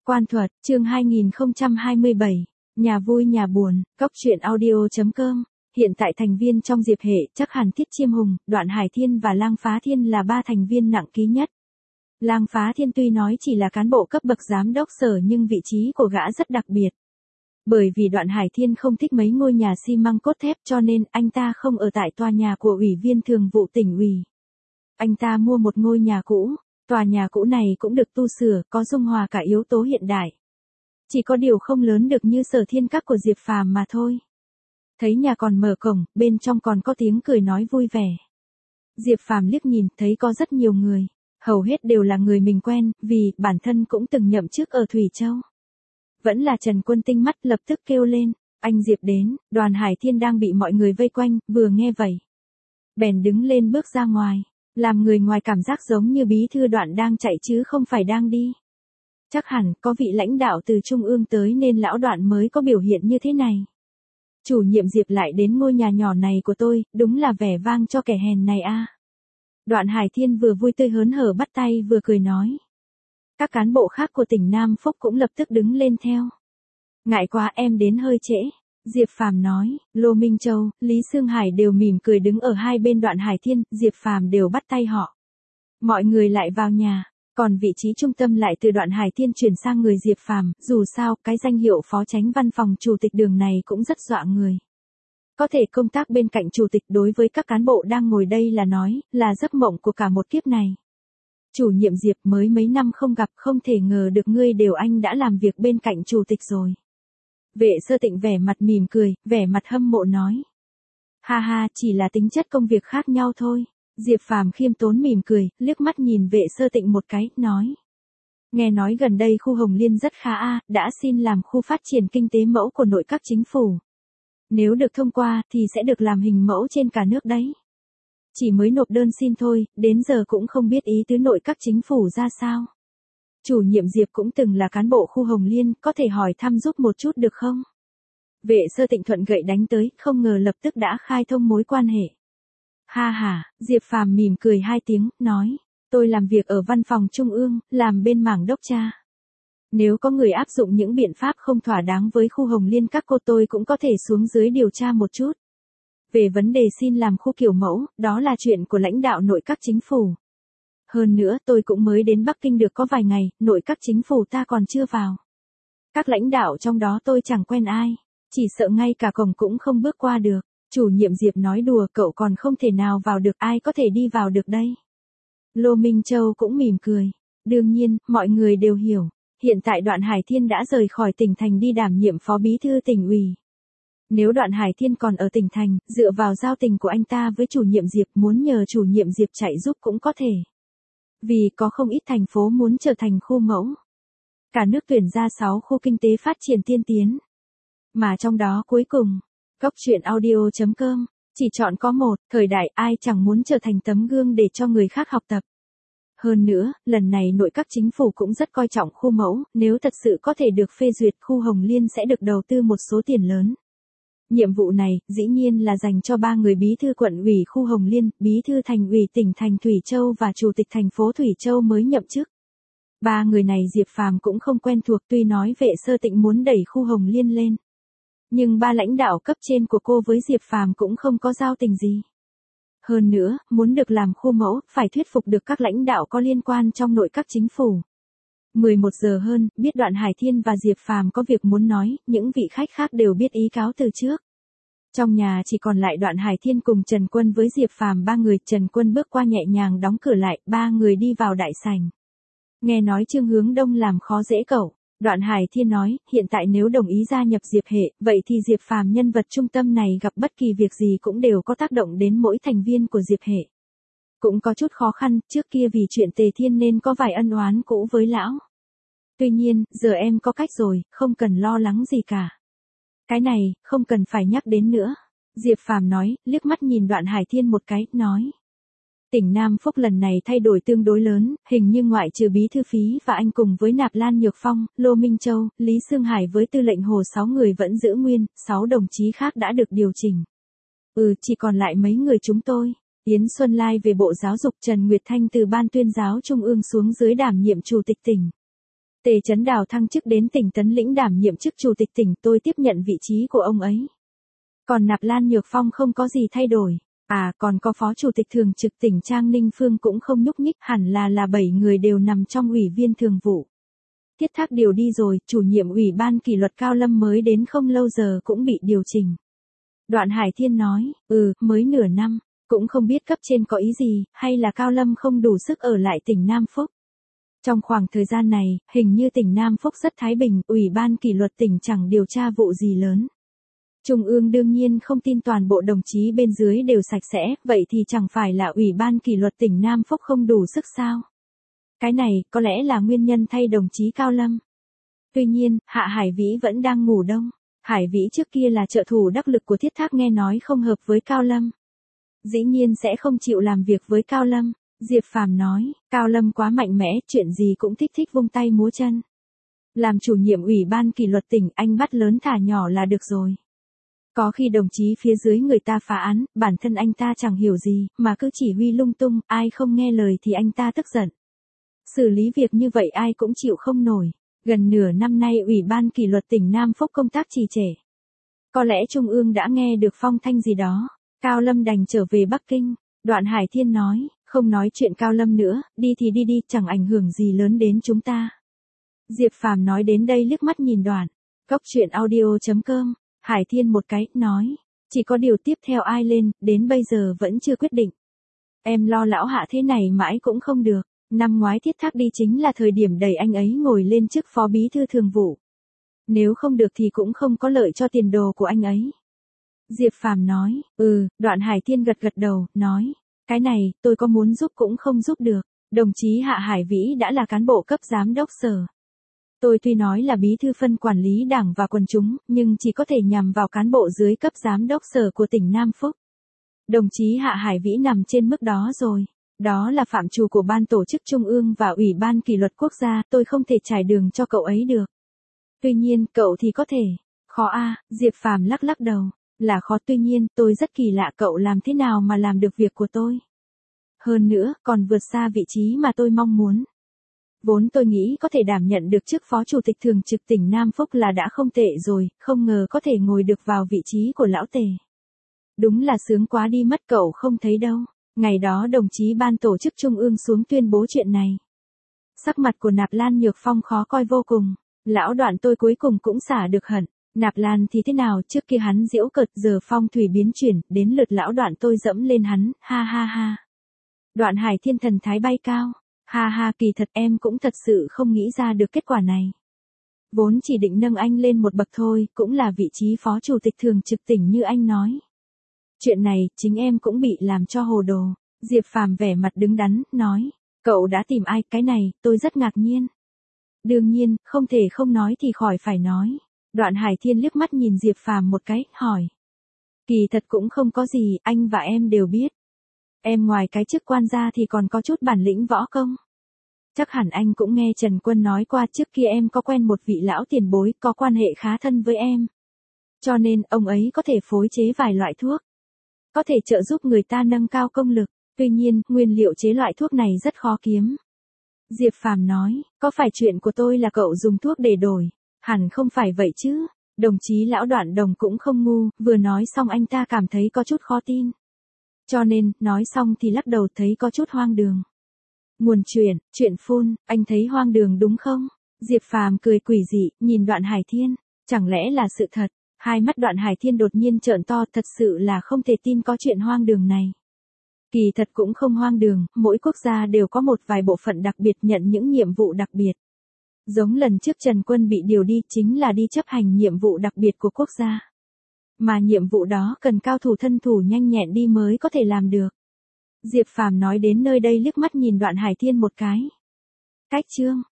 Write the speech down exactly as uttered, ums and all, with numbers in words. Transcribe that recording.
Quan Thuật, chương hai nghìn không trăm hai mươi bảy, nhà vui nhà buồn, cóc truyện audio chấm com. Hiện tại thành viên trong Diệp hệ chắc hẳn Thiết Chiêm Hùng, Đoạn Hải Thiên và Lang Phá Thiên là ba thành viên nặng ký nhất. Lang Phá Thiên tuy nói chỉ là cán bộ cấp bậc giám đốc sở nhưng vị trí của gã rất đặc biệt. Bởi vì Đoạn Hải Thiên không thích mấy ngôi nhà xi măng cốt thép cho nên anh ta không ở tại tòa nhà của Ủy viên Thường vụ tỉnh ủy. Anh ta mua một ngôi nhà cũ. Tòa nhà cũ này cũng được tu sửa, có dung hòa cả yếu tố hiện đại. Chỉ có điều không lớn được như Sở Thiên Các của Diệp Phàm mà thôi. Thấy nhà còn mở cổng, bên trong còn có tiếng cười nói vui vẻ. Diệp Phàm liếc nhìn, thấy có rất nhiều người. Hầu hết đều là người mình quen, vì bản thân cũng từng nhậm chức ở Thủy Châu. Vẫn là Trần Quân tinh mắt lập tức kêu lên, anh Diệp đến. Đoàn Hải Thiên đang bị mọi người vây quanh, vừa nghe vậy. Bèn đứng lên bước ra ngoài. Làm người ngoài cảm giác giống như bí thư Đoạn đang chạy chứ không phải đang đi. Chắc hẳn có vị lãnh đạo từ trung ương tới nên lão Đoạn mới có biểu hiện như thế này. Chủ nhiệm Diệp lại đến ngôi nhà nhỏ này của tôi, đúng là vẻ vang cho kẻ hèn này a. À. Đoạn Hải Thiên vừa vui tươi hớn hở bắt tay vừa cười nói. Các cán bộ khác của tỉnh Nam Phúc cũng lập tức đứng lên theo. Ngại quá em đến hơi trễ. Diệp Phàm nói, Lô Minh Châu, Lý Sương Hải đều mỉm cười đứng ở hai bên Đoạn Hải Thiên, Diệp Phàm đều bắt tay họ. Mọi người lại vào nhà, còn vị trí trung tâm lại từ Đoạn Hải Thiên chuyển sang người Diệp Phàm, dù sao, cái danh hiệu phó chánh văn phòng chủ tịch Đường này cũng rất dọa người. Có thể công tác bên cạnh chủ tịch đối với các cán bộ đang ngồi đây là nói, là giấc mộng của cả một kiếp này. Chủ nhiệm Diệp mới mấy năm không gặp không thể ngờ được ngươi đều anh đã làm việc bên cạnh chủ tịch rồi. Vệ Sơ Tịnh vẻ mặt mỉm cười, vẻ mặt hâm mộ nói. Ha ha, chỉ là tính chất công việc khác nhau thôi. Diệp Phàm khiêm tốn mỉm cười, liếc mắt nhìn Vệ Sơ Tịnh một cái, nói. Nghe nói gần đây khu Hồng Liên rất khá a, đã xin làm khu phát triển kinh tế mẫu của nội các chính phủ. Nếu được thông qua thì sẽ được làm hình mẫu trên cả nước đấy. Chỉ mới nộp đơn xin thôi, đến giờ cũng không biết ý tứ nội các chính phủ ra sao. Chủ nhiệm Diệp cũng từng là cán bộ khu Hồng Liên, có thể hỏi thăm giúp một chút được không? Vệ Sơ Tịnh thuận gậy đánh tới, không ngờ lập tức đã khai thông mối quan hệ. Ha ha, Diệp Phàm mỉm cười hai tiếng, nói, tôi làm việc ở văn phòng trung ương, làm bên mảng đốc tra. Nếu có người áp dụng những biện pháp không thỏa đáng với khu Hồng Liên các cô tôi cũng có thể xuống dưới điều tra một chút. Về vấn đề xin làm khu kiểu mẫu, đó là chuyện của lãnh đạo nội các chính phủ. Hơn nữa tôi cũng mới đến Bắc Kinh được có vài ngày, nội các chính phủ ta còn chưa vào. Các lãnh đạo trong đó tôi chẳng quen ai, chỉ sợ ngay cả cổng cũng không bước qua được. Chủ nhiệm Diệp nói đùa cậu còn không thể nào vào được, ai có thể đi vào được đây. Lô Minh Châu cũng mỉm cười. Đương nhiên, mọi người đều hiểu. Hiện tại Đoạn Hải Thiên đã rời khỏi tỉnh thành đi đảm nhiệm phó bí thư tỉnh ủy. Nếu Đoạn Hải Thiên còn ở tỉnh thành, dựa vào giao tình của anh ta với chủ nhiệm Diệp muốn nhờ chủ nhiệm Diệp chạy giúp cũng có thể. Vì có không ít thành phố muốn trở thành khu mẫu. Cả nước tuyển ra sáu khu kinh tế phát triển tiên tiến. Mà trong đó cuối cùng, cóc truyện audio chấm com, chỉ chọn có một, thời đại ai chẳng muốn trở thành tấm gương để cho người khác học tập. Hơn nữa, lần này nội các chính phủ cũng rất coi trọng khu mẫu, nếu thật sự có thể được phê duyệt khu Hồng Liên sẽ được đầu tư một số tiền lớn. Nhiệm vụ này, dĩ nhiên là dành cho ba người bí thư quận ủy khu Hồng Liên, bí thư thành ủy tỉnh thành Thủy Châu và chủ tịch thành phố Thủy Châu mới nhậm chức. Ba người này Diệp Phàm cũng không quen thuộc tuy nói Vệ Sơ Tịnh muốn đẩy khu Hồng Liên lên. Nhưng ba lãnh đạo cấp trên của cô với Diệp Phàm cũng không có giao tình gì. Hơn nữa, muốn được làm khu mẫu, phải thuyết phục được các lãnh đạo có liên quan trong nội các chính phủ. mười một giờ hơn, biết Đoạn Hải Thiên và Diệp Phàm có việc muốn nói, những vị khách khác đều biết ý cáo từ trước. Trong nhà chỉ còn lại Đoạn Hải Thiên cùng Trần Quân với Diệp Phàm ba người, Trần Quân bước qua nhẹ nhàng đóng cửa lại, ba người đi vào đại sảnh. Nghe nói Trương Hướng Đông làm khó dễ cậu. Đoạn Hải Thiên nói, hiện tại nếu đồng ý gia nhập Diệp hệ, vậy thì Diệp Phàm nhân vật trung tâm này gặp bất kỳ việc gì cũng đều có tác động đến mỗi thành viên của Diệp hệ. Cũng có chút khó khăn, trước kia vì chuyện Tề Thiên nên có vài ân oán cũ với lão. Tuy nhiên, giờ em có cách rồi, không cần lo lắng gì cả. Cái này, không cần phải nhắc đến nữa. Diệp Phàm nói, liếc mắt nhìn Đoạn Hải Thiên một cái, nói. Tỉnh Nam Phúc lần này thay đổi tương đối lớn, hình như ngoại trừ bí thư Phí và anh cùng với Nạp Lan Nhược Phong, Lô Minh Châu, Lý Sương Hải với tư lệnh Hồ sáu người vẫn giữ nguyên, sáu đồng chí khác đã được điều chỉnh. Ừ, chỉ còn lại mấy người chúng tôi. Yến Xuân Lai về Bộ Giáo dục, Trần Nguyệt Thanh từ Ban Tuyên giáo Trung ương xuống dưới đảm nhiệm chủ tịch tỉnh. Tề Chấn Đào thăng chức đến tỉnh Tấn Lĩnh đảm nhiệm chức chủ tịch tỉnh, tôi tiếp nhận vị trí của ông ấy. Còn Nạp Lan Nhược Phong không có gì thay đổi. À, còn có phó chủ tịch thường trực tỉnh Trang Ninh Phương cũng không nhúc nhích, hẳn là là bảy người đều nằm trong ủy viên thường vụ. Thiết Thác điều đi rồi, chủ nhiệm ủy ban kỷ luật Cao Lâm mới đến không lâu giờ cũng bị điều chỉnh. Đoạn Hải Thiên nói, ừ, mới nửa năm, cũng không biết cấp trên có ý gì, hay là Cao Lâm không đủ sức ở lại tỉnh Nam Phúc. Trong khoảng thời gian này, hình như tỉnh Nam Phúc rất thái bình, ủy ban kỷ luật tỉnh chẳng điều tra vụ gì lớn. Trung ương đương nhiên không tin toàn bộ đồng chí bên dưới đều sạch sẽ, vậy thì chẳng phải là ủy ban kỷ luật tỉnh Nam Phúc không đủ sức sao? Cái này, có lẽ là nguyên nhân thay đồng chí Cao Lâm. Tuy nhiên, Hạ Hải Vĩ vẫn đang ngủ đông. Hải Vĩ trước kia là trợ thủ đắc lực của Thiết Thác, nghe nói không hợp với Cao Lâm. Dĩ nhiên sẽ không chịu làm việc với Cao Lâm. Diệp Phàm nói, Cao Lâm quá mạnh mẽ, chuyện gì cũng thích thích vung tay múa chân. Làm chủ nhiệm ủy ban kỷ luật tỉnh, anh bắt lớn thả nhỏ là được rồi. Có khi đồng chí phía dưới người ta phá án, bản thân anh ta chẳng hiểu gì, mà cứ chỉ huy lung tung, ai không nghe lời thì anh ta tức giận. Xử lý việc như vậy ai cũng chịu không nổi. Gần nửa năm nay ủy ban kỷ luật tỉnh Nam Phúc công tác trì trệ. Có lẽ Trung ương đã nghe được phong thanh gì đó. Cao Lâm đành trở về Bắc Kinh. Đoạn Hải Thiên nói, không nói chuyện Cao Lâm nữa, đi thì đi đi, chẳng ảnh hưởng gì lớn đến chúng ta. Diệp Phàm nói đến đây liếc mắt nhìn Đoạn. Cốc truyện audio chấm com. Hải Thiên một cái, nói, chỉ có điều tiếp theo ai lên, đến bây giờ vẫn chưa quyết định. Em lo lão Hạ thế này mãi cũng không được. Năm ngoái Thiết Thác đi chính là thời điểm đẩy anh ấy ngồi lên chức phó bí thư thường vụ. Nếu không được thì cũng không có lợi cho tiền đồ của anh ấy. Diệp Phàm nói, ừ, Đoạn Hải Thiên gật gật đầu, nói, cái này, tôi có muốn giúp cũng không giúp được. Đồng chí Hạ Hải Vĩ đã là cán bộ cấp giám đốc sở. Tôi tuy nói là bí thư phân quản lý đảng và quần chúng, nhưng chỉ có thể nhằm vào cán bộ dưới cấp giám đốc sở của tỉnh Nam Phúc. Đồng chí Hạ Hải Vĩ nằm trên mức đó rồi. Đó là phạm trù của ban tổ chức trung ương và ủy ban kỷ luật quốc gia, tôi không thể trải đường cho cậu ấy được. Tuy nhiên, cậu thì có thể. Khó a, à, Diệp Phàm lắc lắc đầu. Là khó, tuy nhiên, tôi rất kỳ lạ cậu làm thế nào mà làm được việc của tôi. Hơn nữa, còn vượt xa vị trí mà tôi mong muốn. Vốn tôi nghĩ có thể đảm nhận được chức phó chủ tịch thường trực tỉnh Nam Phúc là đã không tệ rồi, không ngờ có thể ngồi được vào vị trí của lão Tề. Đúng là sướng quá đi mất, cậu không thấy đâu. Ngày đó đồng chí ban tổ chức trung ương xuống tuyên bố chuyện này. Sắc mặt của Nạp Lan Nhược Phong khó coi vô cùng. Lão Đoạn tôi cuối cùng cũng xả được hận. Nạp Lan thì thế nào, trước kia hắn giễu cợt, giờ phong thủy biến chuyển, đến lượt lão Đoạn tôi dẫm lên hắn, ha ha ha. Đoạn Hải Thiên thần thái bay cao. Ha ha, kỳ thật em cũng thật sự không nghĩ ra được kết quả này. Vốn chỉ định nâng anh lên một bậc thôi, cũng là vị trí phó chủ tịch thường trực tỉnh như anh nói. Chuyện này, chính em cũng bị làm cho hồ đồ. Diệp Phàm vẻ mặt đứng đắn, nói, cậu đã tìm ai, cái này, tôi rất ngạc nhiên. Đương nhiên, không thể không nói thì khỏi phải nói. Đoạn Hải Thiên liếc mắt nhìn Diệp Phàm một cái, hỏi. Kỳ thật cũng không có gì, anh và em đều biết. Em ngoài cái chức quan ra thì còn có chút bản lĩnh võ công. Chắc hẳn anh cũng nghe Trần Quân nói qua, trước kia em có quen một vị lão tiền bối, có quan hệ khá thân với em. Cho nên, ông ấy có thể phối chế vài loại thuốc. Có thể trợ giúp người ta nâng cao công lực, tuy nhiên, nguyên liệu chế loại thuốc này rất khó kiếm. Diệp Phàm nói, có phải chuyện của tôi là cậu dùng thuốc để đổi? Hẳn không phải vậy chứ. Đồng chí lão Đoạn Đồng cũng không ngu, vừa nói xong anh ta cảm thấy có chút khó tin. Cho nên, nói xong thì lắc đầu thấy có chút hoang đường. Nguồn chuyện, chuyện phun, anh thấy hoang đường đúng không? Diệp Phàm cười quỷ dị, nhìn Đoạn Hải Thiên, chẳng lẽ là sự thật? Hai mắt Đoạn Hải Thiên đột nhiên trợn to, thật sự là không thể tin có chuyện hoang đường này. Kỳ thật cũng không hoang đường, mỗi quốc gia đều có một vài bộ phận đặc biệt nhận những nhiệm vụ đặc biệt. Giống lần trước Trần Quân bị điều đi chính là đi chấp hành nhiệm vụ đặc biệt của quốc gia. Mà nhiệm vụ đó cần cao thủ thân thủ nhanh nhẹn đi mới có thể làm được. Diệp Phàm nói đến nơi đây liếc mắt nhìn Đoạn Hải Thiên một cái. Cách chương.